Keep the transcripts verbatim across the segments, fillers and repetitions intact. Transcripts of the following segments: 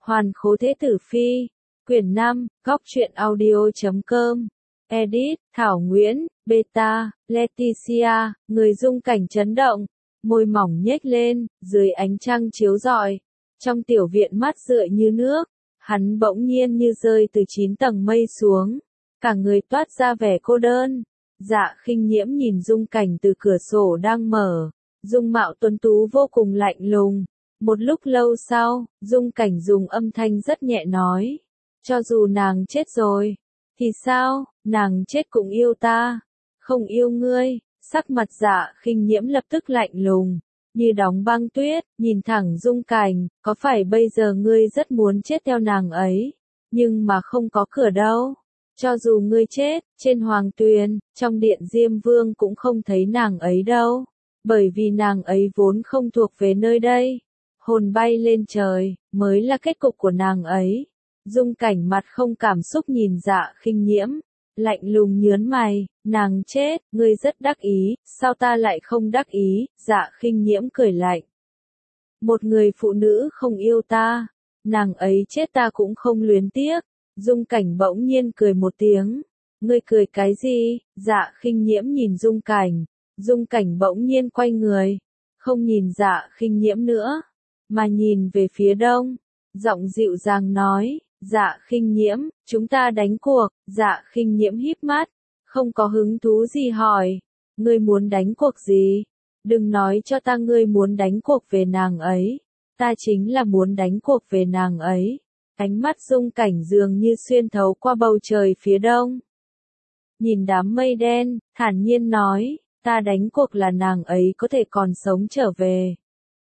Hoàn khố thế tử phi. Quyển năm, góc truyện audio.com. Edit, Thảo Nguyễn, Beta, Leticia, người dung cảnh chấn động, môi mỏng nhếch lên, dưới ánh trăng chiếu rọi. Trong tiểu viện mát rượi như nước, hắn bỗng nhiên như rơi từ chín tầng mây xuống, cả người toát ra vẻ cô đơn. Dạ Khinh Nhiễm nhìn dung cảnh từ cửa sổ đang mở, dung mạo tuấn tú vô cùng lạnh lùng. Một lúc lâu sau, dung cảnh dùng âm thanh rất nhẹ nói, cho dù nàng chết rồi, thì sao, nàng chết cũng yêu ta, không yêu ngươi. Sắc mặt Dạ Khinh Nhiễm lập tức lạnh lùng, như đóng băng tuyết, nhìn thẳng dung cảnh, có phải bây giờ ngươi rất muốn chết theo nàng ấy, nhưng mà không có cửa đâu. Cho dù ngươi chết, trên hoàng tuyền, trong điện Diêm Vương cũng không thấy nàng ấy đâu, bởi vì nàng ấy vốn không thuộc về nơi đây. Hồn bay lên trời, mới là kết cục của nàng ấy. Dung cảnh mặt không cảm xúc nhìn Dạ Khinh Nhiễm, lạnh lùng nhớn mày, nàng chết, ngươi rất đắc ý, sao ta lại không đắc ý? Dạ Khinh Nhiễm cười lạnh. Một người phụ nữ không yêu ta, nàng ấy chết ta cũng không luyến tiếc. Dung cảnh bỗng nhiên cười một tiếng, ngươi cười cái gì? Dạ Khinh Nhiễm nhìn dung cảnh, dung cảnh bỗng nhiên quay người, không nhìn Dạ Khinh Nhiễm nữa, mà nhìn về phía đông, giọng dịu dàng nói, Dạ Khinh Nhiễm, chúng ta đánh cuộc. Dạ Khinh Nhiễm híp mắt, không có hứng thú gì hỏi, ngươi muốn đánh cuộc gì? Đừng nói cho ta ngươi muốn đánh cuộc về nàng ấy, ta chính là muốn đánh cuộc về nàng ấy. Ánh mắt dung cảnh dường như xuyên thấu qua bầu trời phía đông. Nhìn đám mây đen, thản nhiên nói, ta đánh cuộc là nàng ấy có thể còn sống trở về.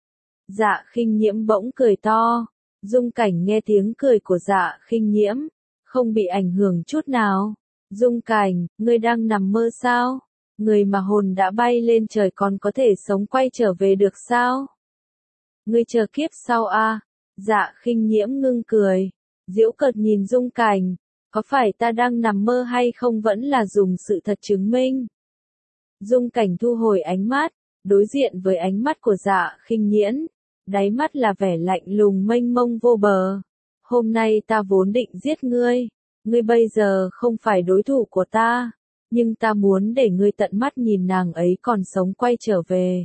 Dạ Khinh Nhiễm bỗng cười to, dung cảnh nghe tiếng cười của Dạ Khinh Nhiễm, không bị ảnh hưởng chút nào. Dung cảnh, ngươi đang nằm mơ sao? Người mà hồn đã bay lên trời còn có thể sống quay trở về được sao? Ngươi chờ kiếp sau a. Dạ Khinh Nhiễm ngưng cười, giễu cợt nhìn dung cảnh, có phải ta đang nằm mơ hay không vẫn là dùng sự thật chứng minh. Dung cảnh thu hồi ánh mắt, đối diện với ánh mắt của Dạ Khinh Nhiễm, đáy mắt là vẻ lạnh lùng mênh mông vô bờ. Hôm nay ta vốn định giết ngươi, ngươi bây giờ không phải đối thủ của ta, nhưng ta muốn để ngươi tận mắt nhìn nàng ấy còn sống quay trở về.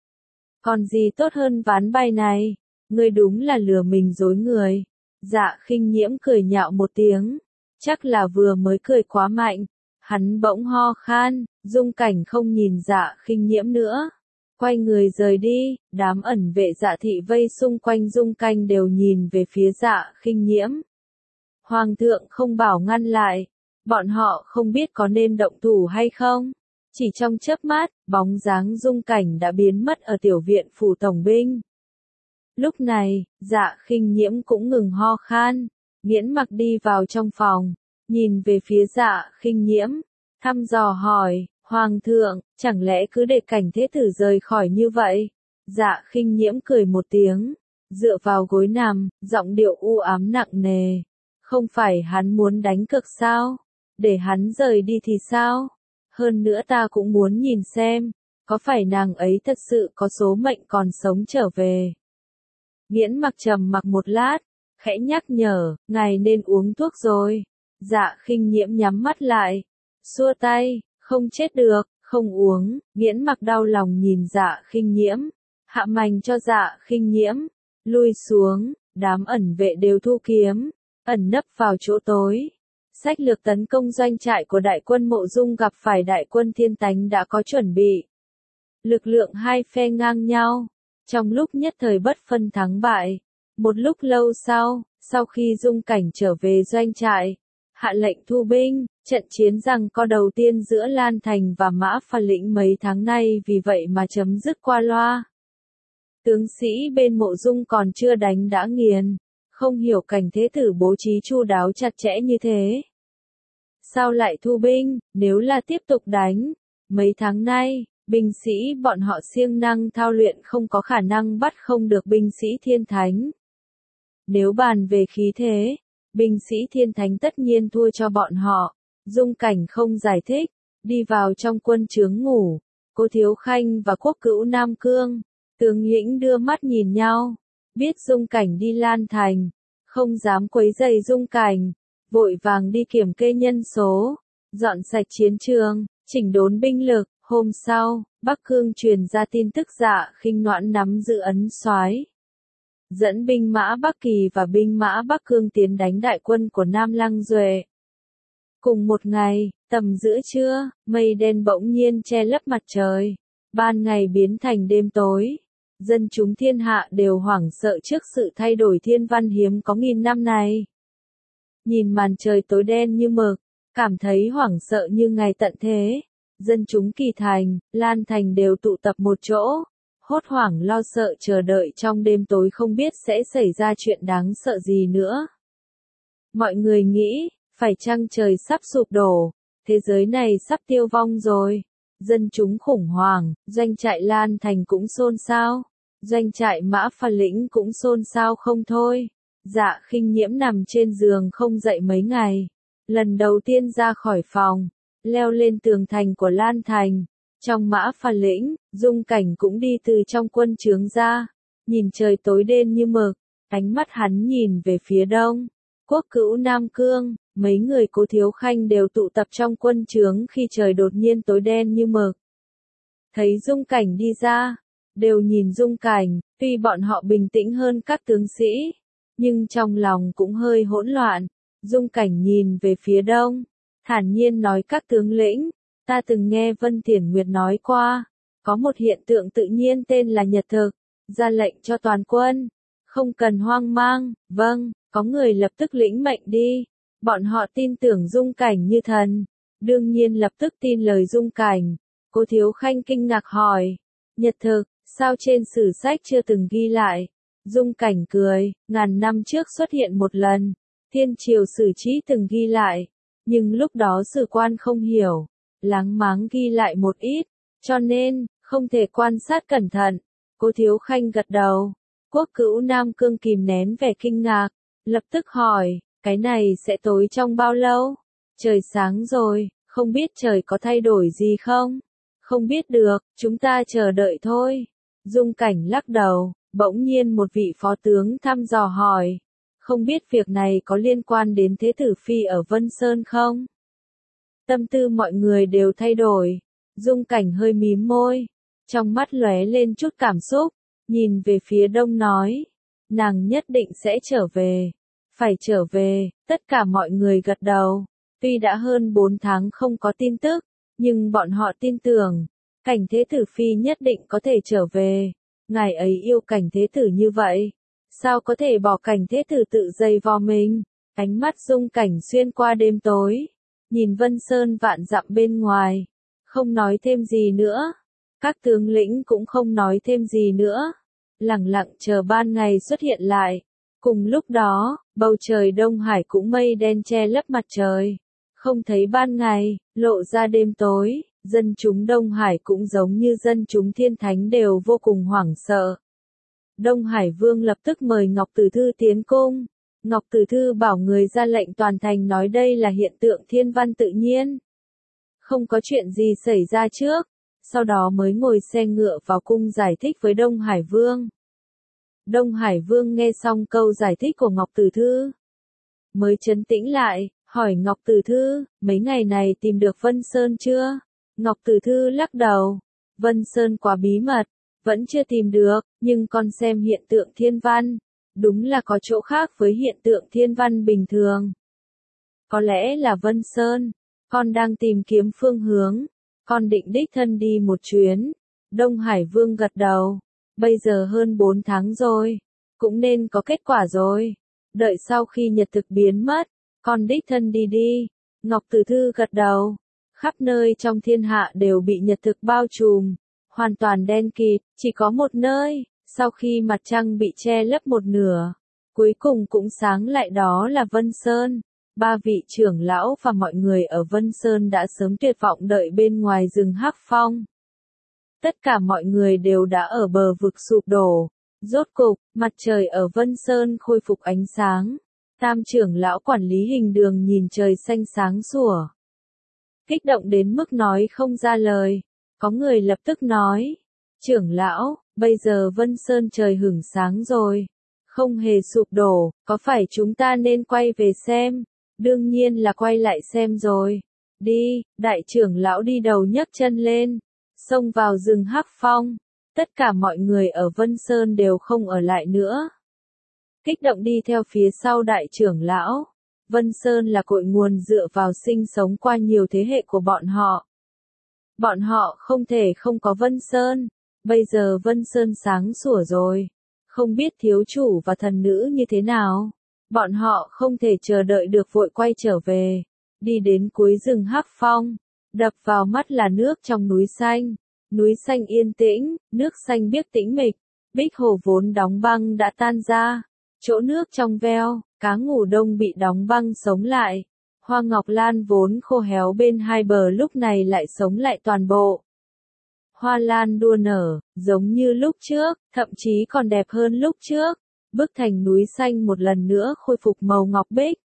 Còn gì tốt hơn ván bài này? Ngươi đúng là lừa mình dối người. Dạ Khinh Nhiễm cười nhạo một tiếng, chắc là vừa mới cười quá mạnh, hắn bỗng ho khan. Dung cảnh không nhìn Dạ Khinh Nhiễm nữa, quay người rời đi. Đám ẩn vệ Dạ thị vây xung quanh dung canh đều nhìn về phía Dạ Khinh Nhiễm. Hoàng thượng không bảo ngăn lại, bọn họ không biết có nên động thủ hay không. Chỉ trong chớp mắt, bóng dáng dung cảnh đã biến mất ở tiểu viện phủ tổng binh. Lúc này, Dạ Khinh Nhiễm cũng ngừng ho khan, Nghiễn Mặc đi vào trong phòng, nhìn về phía Dạ Khinh Nhiễm, thăm dò hỏi, Hoàng thượng, chẳng lẽ cứ để cảnh thế tử rời khỏi như vậy? Dạ Khinh Nhiễm cười một tiếng, dựa vào gối nằm, giọng điệu u ám nặng nề, không phải hắn muốn đánh cược sao? Để hắn rời đi thì sao? Hơn nữa ta cũng muốn nhìn xem, có phải nàng ấy thật sự có số mệnh còn sống trở về. Nghiễn Mặc trầm mặc một lát, khẽ nhắc nhở, ngài nên uống thuốc rồi. Dạ Khinh Nhiễm nhắm mắt lại, xua tay, không chết được, không uống. Nghiễn Mặc đau lòng nhìn Dạ Khinh Nhiễm, hạ mành cho Dạ Khinh Nhiễm, lui xuống. Đám ẩn vệ đều thu kiếm, ẩn nấp vào chỗ tối. Sách lược tấn công doanh trại của đại quân Mộ Dung gặp phải đại quân Thiên Tánh đã có chuẩn bị. Lực lượng hai phe ngang nhau, trong lúc nhất thời bất phân thắng bại. Một lúc lâu sau, sau khi dung cảnh trở về doanh trại, hạ lệnh thu binh, trận chiến giằng co đầu tiên giữa Lan Thành và Mã Phà Lĩnh mấy tháng nay vì vậy mà chấm dứt qua loa. Tướng sĩ bên Mộ Dung còn chưa đánh đã nghiền, không hiểu cảnh thế tử bố trí chu đáo chặt chẽ như thế. Sao lại thu binh, nếu là tiếp tục đánh, mấy tháng nay, binh sĩ bọn họ siêng năng thao luyện không có khả năng bắt không được binh sĩ Thiên Thánh. Nếu bàn về khí thế, binh sĩ Thiên Thánh tất nhiên thua cho bọn họ. Dung cảnh không giải thích, đi vào trong quân trướng ngủ. Cô Thiếu Khanh và Quốc Cữu Nam Cương, tướng lĩnh đưa mắt nhìn nhau, biết dung cảnh đi Lan Thành, không dám quấy rầy Dung Cảnh, vội vàng đi kiểm kê nhân số, dọn sạch chiến trường, chỉnh đốn binh lực. Hôm sau, Bắc Cương truyền ra tin tức Dạ Khinh Noãn nắm giữ ấn soái, dẫn binh mã Bắc Kỳ và binh mã Bắc Cương tiến đánh đại quân của Nam Lăng Duệ. Cùng một ngày, tầm giữa trưa, mây đen bỗng nhiên che lấp mặt trời, ban ngày biến thành đêm tối. Dân chúng thiên hạ đều hoảng sợ trước sự thay đổi thiên văn hiếm có nghìn năm này. Nhìn màn trời tối đen như mực, cảm thấy hoảng sợ như ngày tận thế. Dân chúng Kỳ Thành, Lan Thành đều tụ tập một chỗ, hốt hoảng lo sợ chờ đợi trong đêm tối không biết sẽ xảy ra chuyện đáng sợ gì nữa. Mọi người nghĩ, phải chăng trời sắp sụp đổ, thế giới này sắp tiêu vong rồi. Dân chúng khủng hoảng, doanh trại Lan Thành cũng xôn xao, doanh trại Mã Phà Lĩnh cũng xôn xao không thôi. Dạ Khinh Nhiễm nằm trên giường không dậy mấy ngày, lần đầu tiên ra khỏi phòng, leo lên tường thành của Lan Thành. Trong Mã Phà Lĩnh, Dung Cảnh cũng đi từ trong quân trướng ra, nhìn trời tối đen như mực, ánh mắt hắn nhìn về phía đông, Quốc Cữu Nam Cương, mấy người Cố Thiếu Khanh đều tụ tập trong quân trướng khi trời đột nhiên tối đen như mực. Thấy Dung Cảnh đi ra, đều nhìn Dung Cảnh, tuy bọn họ bình tĩnh hơn các tướng sĩ, nhưng trong lòng cũng hơi hỗn loạn. Dung Cảnh nhìn về phía đông, thản nhiên nói các tướng lĩnh, ta từng nghe Vân Thiển Nguyệt nói qua, có một hiện tượng tự nhiên tên là nhật thực, ra lệnh cho toàn quân, không cần hoang mang. Vâng, có người lập tức lĩnh mệnh đi. Bọn họ tin tưởng Dung Cảnh như thần, đương nhiên lập tức tin lời Dung Cảnh. Cố Thiếu Khanh kinh ngạc hỏi, nhật thực, sao trên sử sách chưa từng ghi lại? Dung Cảnh cười, ngàn năm trước xuất hiện một lần, Thiên Triều Sử Trí từng ghi lại, nhưng lúc đó sử quan không hiểu, láng máng ghi lại một ít, cho nên, không thể quan sát cẩn thận. Cố Thiếu Khanh gật đầu. Quốc Cữu Nam Cương kìm nén vẻ kinh ngạc, lập tức hỏi, cái này sẽ tối trong bao lâu? Trời sáng rồi, không biết trời có thay đổi gì không? Không biết được, chúng ta chờ đợi thôi. Dung Cảnh lắc đầu, bỗng nhiên một vị phó tướng thăm dò hỏi, không biết việc này có liên quan đến Thế Tử Phi ở Vân Sơn không? Tâm tư mọi người đều thay đổi. Dung Cảnh hơi mím môi, trong mắt lóe lên chút cảm xúc, nhìn về phía đông nói, nàng nhất định sẽ trở về. Phải trở về, tất cả mọi người gật đầu. Tuy đã hơn bốn tháng không có tin tức, nhưng bọn họ tin tưởng, Cảnh Thế Tử Phi nhất định có thể trở về. Ngài ấy yêu Cảnh Thế Tử như vậy, sao có thể bỏ Cảnh Thế Tử tự dây vò mình? Ánh mắt Dung Cảnh xuyên qua đêm tối, nhìn Vân Sơn vạn dặm bên ngoài, không nói thêm gì nữa. Các tướng lĩnh cũng không nói thêm gì nữa, lặng lặng chờ ban ngày xuất hiện lại. Cùng lúc đó, bầu trời Đông Hải cũng mây đen che lấp mặt trời, không thấy ban ngày, lộ ra đêm tối. Dân chúng Đông Hải cũng giống như dân chúng Thiên Thánh đều vô cùng hoảng sợ. Đông Hải Vương lập tức mời Ngọc Tử Thư tiến cung. Ngọc Tử Thư bảo người ra lệnh toàn thành nói đây là hiện tượng thiên văn tự nhiên, không có chuyện gì xảy ra trước, sau đó mới ngồi xe ngựa vào cung giải thích với Đông Hải Vương. Đông Hải Vương nghe xong câu giải thích của Ngọc Tử Thư, mới trấn tĩnh lại, hỏi Ngọc Tử Thư, mấy ngày này tìm được Vân Sơn chưa? Ngọc Tử Thư lắc đầu, Vân Sơn quá bí mật, vẫn chưa tìm được, nhưng con xem hiện tượng thiên văn, đúng là có chỗ khác với hiện tượng thiên văn bình thường. Có lẽ là Vân Sơn, con đang tìm kiếm phương hướng, con định đích thân đi một chuyến. Đông Hải Vương gật đầu, bây giờ hơn bốn tháng rồi, cũng nên có kết quả rồi. Đợi sau khi nhật thực biến mất, con đích thân đi đi. Ngọc Tử Thư gật đầu, khắp nơi trong thiên hạ đều bị nhật thực bao trùm, hoàn toàn đen kịt, chỉ có một nơi, sau khi mặt trăng bị che lấp một nửa, cuối cùng cũng sáng lại, đó là Vân Sơn. Ba vị trưởng lão và mọi người ở Vân Sơn đã sớm tuyệt vọng đợi bên ngoài rừng Hắc Phong. Tất cả mọi người đều đã ở bờ vực sụp đổ. Rốt cục, mặt trời ở Vân Sơn khôi phục ánh sáng. Tam trưởng lão quản lý Hình Đường nhìn trời xanh sáng sủa, kích động đến mức nói không ra lời. Có người lập tức nói, trưởng lão, bây giờ Vân Sơn trời hửng sáng rồi, Không hề sụp đổ, có phải chúng ta nên quay về xem? Đương nhiên là quay lại xem rồi. Đi, đại trưởng lão đi đầu nhấc chân lên, xông vào rừng Hắc Phong. Tất cả mọi người ở Vân Sơn đều không ở lại nữa. Kích động đi theo phía sau đại trưởng lão. Vân Sơn là cội nguồn dựa vào sinh sống qua nhiều thế hệ của bọn họ. Bọn họ không thể không có Vân Sơn. Bây giờ Vân Sơn sáng sủa rồi. Không biết thiếu chủ và thần nữ như thế nào. Bọn họ không thể chờ đợi được vội quay trở về. Đi đến cuối rừng Hắc Phong. Đập vào mắt là nước trong núi xanh. Núi xanh yên tĩnh, nước xanh biếc tĩnh mịch. Bích hồ vốn đóng băng đã tan ra. Chỗ nước trong veo, cá ngủ đông bị đóng băng sống lại. Hoa ngọc lan vốn khô héo bên hai bờ lúc này lại sống lại toàn bộ. Hoa lan đua nở, giống như lúc trước, thậm chí còn đẹp hơn lúc trước. Bức thành núi xanh một lần nữa khôi phục màu ngọc bích.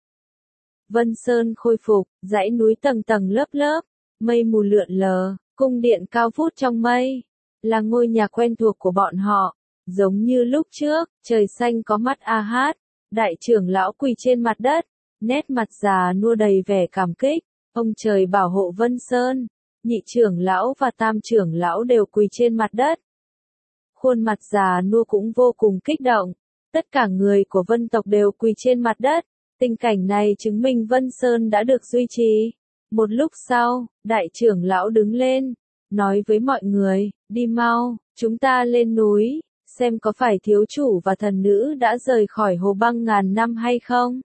Vân Sơn khôi phục, dãy núi tầng tầng lớp lớp, mây mù lượn lờ, cung điện cao vút trong mây. Là ngôi nhà quen thuộc của bọn họ. Giống như lúc trước, trời xanh có mắt a hát, đại trưởng lão quỳ trên mặt đất, nét mặt già nua đầy vẻ cảm kích, ông trời bảo hộ Vân Sơn, nhị trưởng lão và tam trưởng lão đều quỳ trên mặt đất. Khuôn mặt già nua cũng vô cùng kích động, tất cả người của Vân tộc đều quỳ trên mặt đất, tình cảnh này chứng minh Vân Sơn đã được duy trì. Một lúc sau, đại trưởng lão đứng lên, nói với mọi người, đi mau, chúng ta lên núi. Xem có phải thiếu chủ và thần nữ đã rời khỏi hồ băng ngàn năm hay không?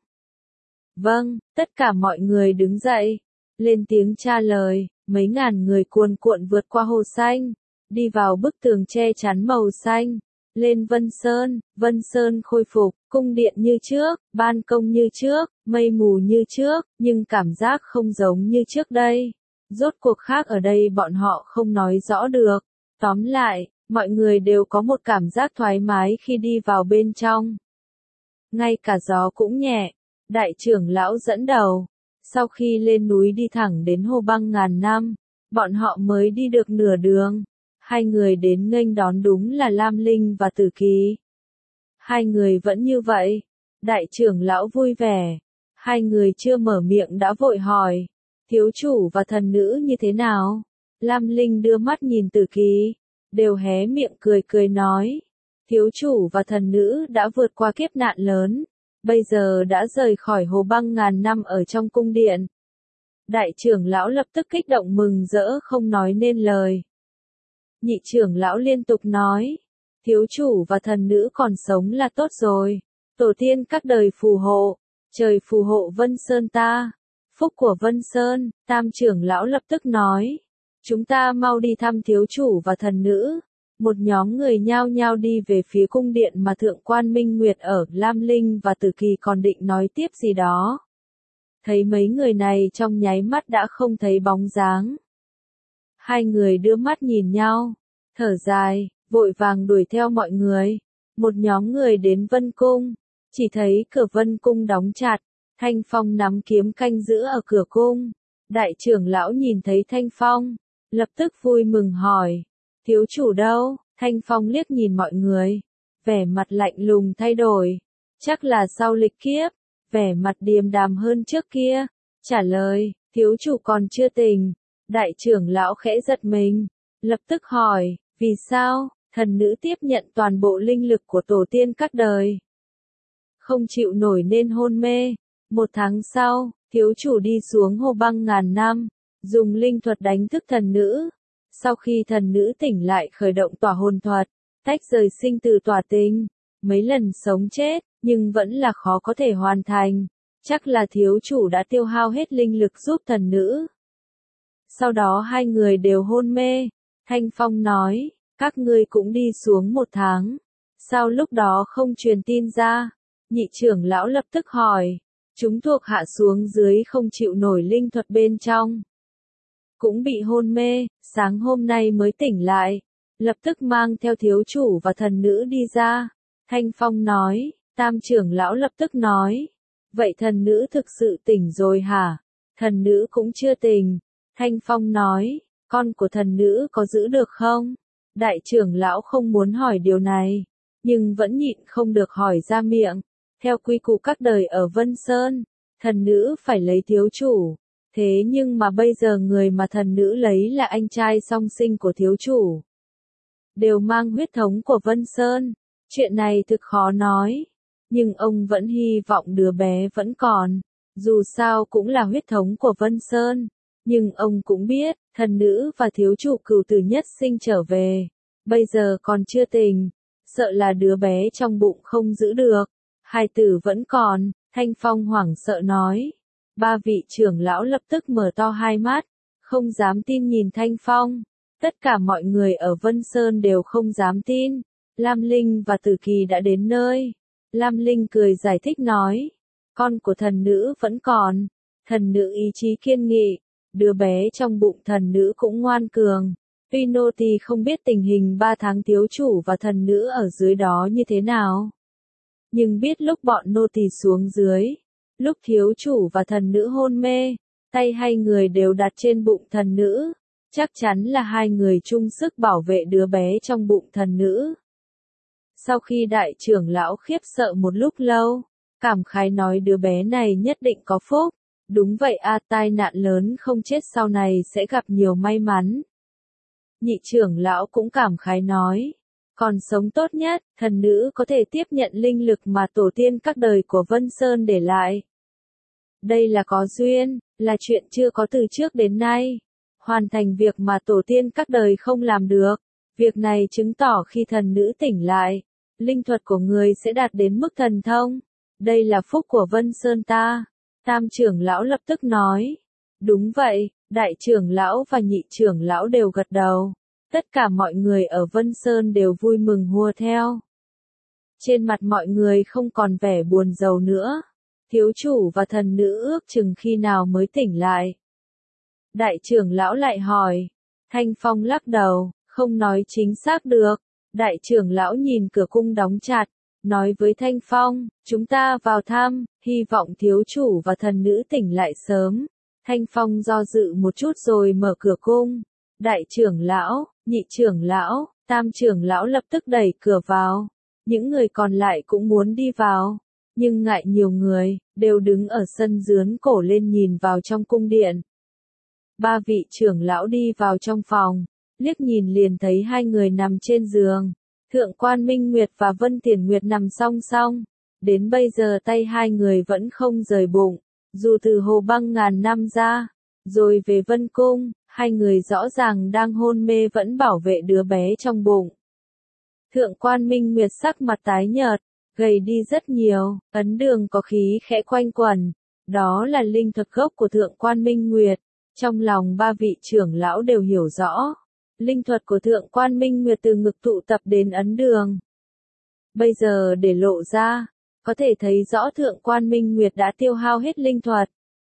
Vâng, tất cả mọi người đứng dậy, lên tiếng trả lời, mấy ngàn người cuồn cuộn vượt qua hồ xanh, đi vào bức tường che chắn màu xanh, lên Vân Sơn, Vân Sơn khôi phục, cung điện như trước, ban công như trước, mây mù như trước, nhưng cảm giác không giống như trước đây. Rốt cuộc khác ở đây bọn họ không nói rõ được. Tóm lại, mọi người đều có một cảm giác thoải mái khi đi vào bên trong. Ngay cả gió cũng nhẹ. Đại trưởng lão dẫn đầu. Sau khi lên núi đi thẳng đến hồ băng ngàn năm, bọn họ mới đi được nửa đường. Hai người đến nghênh đón đúng là Lam Linh và Tử Kỳ. Hai người vẫn như vậy. Đại trưởng lão vui vẻ. Hai người chưa mở miệng đã vội hỏi. Thiếu chủ và thần nữ như thế nào? Lam Linh đưa mắt nhìn Tử Kỳ. Đều hé miệng cười cười nói. Thiếu chủ và thần nữ đã vượt qua kiếp nạn lớn. Bây giờ đã rời khỏi hồ băng ngàn năm ở trong cung điện. Đại trưởng lão lập tức kích động mừng rỡ không nói nên lời. Nhị trưởng lão liên tục nói. Thiếu chủ và thần nữ còn sống là tốt rồi. Tổ tiên các đời phù hộ. Trời phù hộ Vân Sơn ta. Phúc của Vân Sơn, tam trưởng lão lập tức nói. Chúng ta mau đi thăm thiếu chủ và thần nữ. Một nhóm người nhao nhao đi về phía cung điện mà Thượng quan Minh Nguyệt ở. Lam Linh và Tử Kỳ còn định nói tiếp gì đó. Thấy mấy người này trong nháy mắt đã không thấy bóng dáng. Hai người đưa mắt nhìn nhau, thở dài, vội vàng đuổi theo mọi người. Một nhóm người đến Vân Cung, chỉ thấy cửa Vân Cung đóng chặt, Thanh Phong nắm kiếm canh giữ ở cửa cung. Đại trưởng lão nhìn thấy Thanh Phong, lập tức vui mừng hỏi, thiếu chủ đâu? Thanh Phong liếc nhìn mọi người, vẻ mặt lạnh lùng thay đổi, chắc là sau lịch kiếp, vẻ mặt điềm đạm hơn trước kia, trả lời, thiếu chủ còn chưa tỉnh. Đại trưởng lão khẽ giật mình, lập tức hỏi, vì sao? Thần nữ tiếp nhận toàn bộ linh lực của tổ tiên các đời, không chịu nổi nên hôn mê. Một tháng sau, thiếu chủ đi xuống hồ băng ngàn năm, dùng linh thuật đánh thức thần nữ. Sau khi thần nữ tỉnh lại khởi động tỏa hồn thuật, tách rời sinh tử tỏa tinh, mấy lần sống chết, nhưng vẫn là khó có thể hoàn thành. Chắc là thiếu chủ đã tiêu hao hết linh lực giúp thần nữ. Sau đó hai người đều hôn mê. Thanh Phong nói, các ngươi cũng đi xuống một tháng. Sao lúc đó không truyền tin ra? Nhị trưởng lão lập tức hỏi. Chúng thuộc hạ xuống dưới không chịu nổi linh thuật bên trong. Cũng bị hôn mê, sáng hôm nay mới tỉnh lại. Lập tức mang theo thiếu chủ và thần nữ đi ra. Thanh Phong nói, tam trưởng lão lập tức nói. Vậy thần nữ thực sự tỉnh rồi hả? Thần nữ cũng chưa tỉnh. Thanh Phong nói, con của thần nữ có giữ được không? Đại trưởng lão không muốn hỏi điều này, nhưng vẫn nhịn không được hỏi ra miệng. Theo quy củ các đời ở Vân Sơn, thần nữ phải lấy thiếu chủ. Thế nhưng mà bây giờ người mà thần nữ lấy là anh trai song sinh của thiếu chủ. Đều mang huyết thống của Vân Sơn. Chuyện này thực khó nói. Nhưng ông vẫn hy vọng đứa bé vẫn còn. Dù sao cũng là huyết thống của Vân Sơn. Nhưng ông cũng biết, thần nữ và thiếu chủ cửu tử nhất sinh trở về. Bây giờ còn chưa tình. Sợ là đứa bé trong bụng không giữ được. Hài tử vẫn còn, Thanh Phong hoảng sợ nói. Ba vị trưởng lão lập tức mở to hai mắt, không dám tin nhìn Thanh Phong. Tất cả mọi người ở Vân Sơn đều không dám tin. Lam Linh và Tử Kỳ đã đến nơi. Lam Linh cười giải thích nói. Con của thần nữ vẫn còn. Thần nữ ý chí kiên nghị. Đứa bé trong bụng thần nữ cũng ngoan cường. Tuy nô tỳ không biết tình hình ba tháng thiếu chủ và thần nữ ở dưới đó như thế nào. Nhưng biết lúc bọn nô tỳ xuống dưới. Lúc thiếu chủ và thần nữ hôn mê. Tay hai người đều đặt trên bụng thần nữ. Chắc chắn là hai người chung sức bảo vệ đứa bé trong bụng thần nữ. Sau khi đại trưởng lão khiếp sợ một lúc lâu, cảm khái nói đứa bé này nhất định có phúc. Đúng vậy a, tai nạn lớn không chết sau này sẽ gặp nhiều may mắn. Nhị trưởng lão cũng cảm khái nói. Còn sống tốt nhất, thần nữ có thể tiếp nhận linh lực mà tổ tiên các đời của Vân Sơn để lại. Đây là có duyên, là chuyện chưa có từ trước đến nay. Hoàn thành việc mà tổ tiên các đời không làm được. Việc này chứng tỏ khi thần nữ tỉnh lại, linh thuật của người sẽ đạt đến mức thần thông. Đây là phúc của Vân Sơn ta. Tam trưởng lão lập tức nói. Đúng vậy, đại trưởng lão và nhị trưởng lão đều gật đầu. Tất cả mọi người ở Vân Sơn đều vui mừng hùa theo. Trên mặt mọi người không còn vẻ buồn rầu nữa. Thiếu chủ và thần nữ ước chừng khi nào mới tỉnh lại. Đại trưởng lão lại hỏi. Thanh Phong lắc đầu, không nói chính xác được. Đại trưởng lão nhìn cửa cung đóng chặt, nói với Thanh Phong, chúng ta vào thăm, hy vọng thiếu chủ và thần nữ tỉnh lại sớm. Thanh Phong do dự một chút rồi mở cửa cung. Đại trưởng lão, nhị trưởng lão, tam trưởng lão lập tức đẩy cửa vào. Những người còn lại cũng muốn đi vào. Nhưng ngại nhiều người, đều đứng ở sân dướn cổ lên nhìn vào trong cung điện. Ba vị trưởng lão đi vào trong phòng, liếc nhìn liền thấy hai người nằm trên giường. Thượng quan Minh Nguyệt và Vân Tiền Nguyệt nằm song song. Đến bây giờ tay hai người vẫn không rời bụng. Dù từ hồ băng ngàn năm ra, rồi về Vân Cung, hai người rõ ràng đang hôn mê vẫn bảo vệ đứa bé trong bụng. Thượng quan Minh Nguyệt sắc mặt tái nhợt, gầy đi rất nhiều, ấn đường có khí khẽ quanh quẩn. Đó là linh thuật gốc của Thượng quan Minh Nguyệt. Trong lòng ba vị trưởng lão đều hiểu rõ. Linh thuật của Thượng quan Minh Nguyệt từ ngực tụ tập đến ấn đường. Bây giờ để lộ ra, có thể thấy rõ Thượng quan Minh Nguyệt đã tiêu hao hết linh thuật.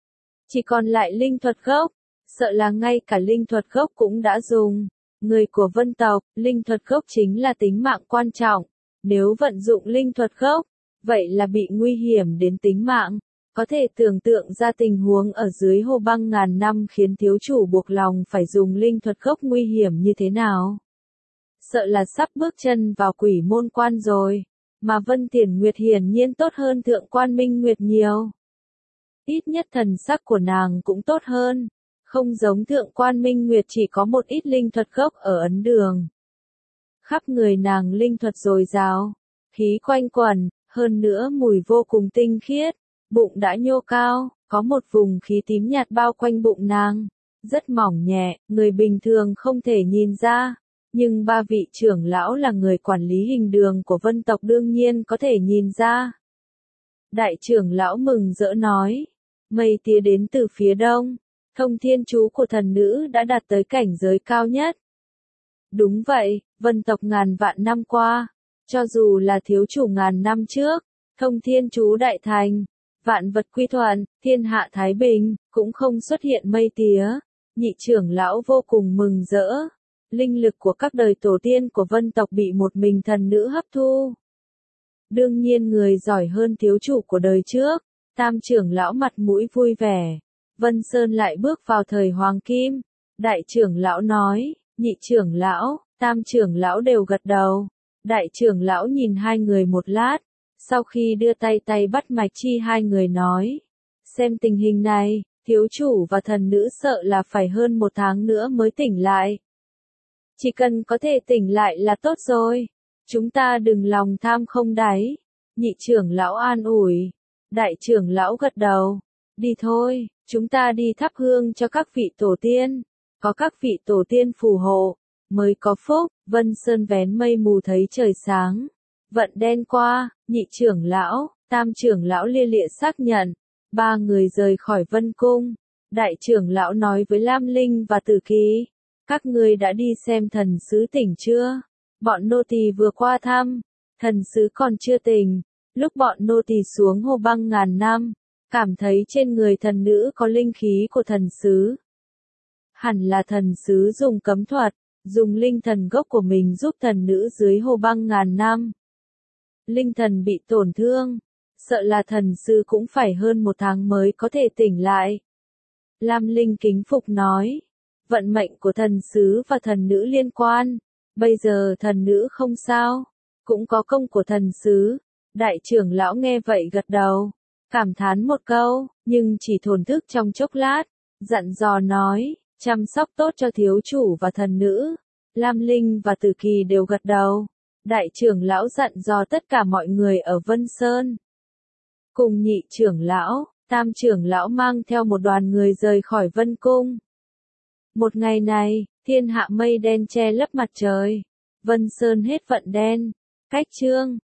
Chỉ còn lại linh thuật gốc, sợ là ngay cả linh thuật gốc cũng đã dùng. Người của Vân tộc, linh thuật gốc chính là tính mạng quan trọng. Nếu vận dụng linh thuật gốc, vậy là bị nguy hiểm đến tính mạng. Có thể tưởng tượng ra tình huống ở dưới hồ băng ngàn năm khiến thiếu chủ buộc lòng phải dùng linh thuật gốc nguy hiểm như thế nào. Sợ là sắp bước chân vào quỷ môn quan rồi. Mà Vân Tiền Nguyệt hiển nhiên tốt hơn Thượng quan Minh Nguyệt nhiều. Ít nhất thần sắc của nàng cũng tốt hơn. Không giống Thượng quan Minh Nguyệt chỉ có một ít linh thuật gốc ở ấn đường. Khắp người nàng linh thuật dồi dào, khí quanh quẩn, hơn nữa mùi vô cùng tinh khiết. Bụng đã nhô cao, có một vùng khí tím nhạt bao quanh bụng nàng. Rất mỏng nhẹ, người bình thường không thể nhìn ra. Nhưng ba vị trưởng lão là người quản lý hình đường của Vân tộc đương nhiên có thể nhìn ra. Đại trưởng lão mừng rỡ nói. Mây tía đến từ phía đông. Thông thiên chú của thần nữ đã đạt tới cảnh giới cao nhất. Đúng vậy, Vân tộc ngàn vạn năm qua. Cho dù là thiếu chủ ngàn năm trước, thông thiên chú đại thành. Vạn vật quy thuận, thiên hạ thái bình, cũng không xuất hiện mây tía. Nhị trưởng lão vô cùng mừng rỡ. Linh lực của các đời tổ tiên của Vân tộc bị một mình thần nữ hấp thu. Đương nhiên người giỏi hơn thiếu chủ của đời trước. Tam trưởng lão mặt mũi vui vẻ. Vân Sơn lại bước vào thời hoàng kim. Đại trưởng lão nói, nhị trưởng lão, tam trưởng lão đều gật đầu. Đại trưởng lão nhìn hai người một lát, sau khi đưa tay tay bắt mạch chi hai người nói. Xem tình hình này, thiếu chủ và thần nữ sợ là phải hơn một tháng nữa mới tỉnh lại. Chỉ cần có thể tỉnh lại là tốt rồi. Chúng ta đừng lòng tham không đáy. Nhị trưởng lão an ủi. Đại trưởng lão gật đầu. Đi thôi, chúng ta đi thắp hương cho các vị tổ tiên. Có các vị tổ tiên phù hộ, mới có phúc. Vân Sơn vén mây mù thấy trời sáng. Vận đen qua, nhị trưởng lão, tam trưởng lão lia lịa xác nhận. Ba người rời khỏi Vân Cung. Đại trưởng lão nói với Lam Linh và Tử Kỳ. Các ngươi đã đi xem thần sứ tỉnh chưa? Bọn nô tỳ vừa qua thăm. Thần sứ còn chưa tỉnh. Lúc bọn nô tỳ xuống hồ băng ngàn năm, cảm thấy trên người thần nữ có linh khí của thần sứ. Hẳn là thần sứ dùng cấm thuật, dùng linh thần gốc của mình giúp thần nữ dưới hồ băng ngàn năm. Linh thần bị tổn thương, sợ là thần sứ cũng phải hơn một tháng mới có thể tỉnh lại. Lam Linh kính phục nói, vận mệnh của thần sứ và thần nữ liên quan, bây giờ thần nữ không sao, cũng có công của thần sứ. Đại trưởng lão nghe vậy gật đầu, cảm thán một câu, nhưng chỉ thổn thức trong chốc lát, dặn dò nói, chăm sóc tốt cho thiếu chủ và thần nữ. Lam Linh và Tử Kỳ đều gật đầu. Đại trưởng lão dặn dò tất cả mọi người ở Vân Sơn. Cùng nhị trưởng lão, tam trưởng lão mang theo một đoàn người rời khỏi Vân Cung. Một ngày này, thiên hạ mây đen che lấp mặt trời. Vân Sơn hết vận đen. Cách chương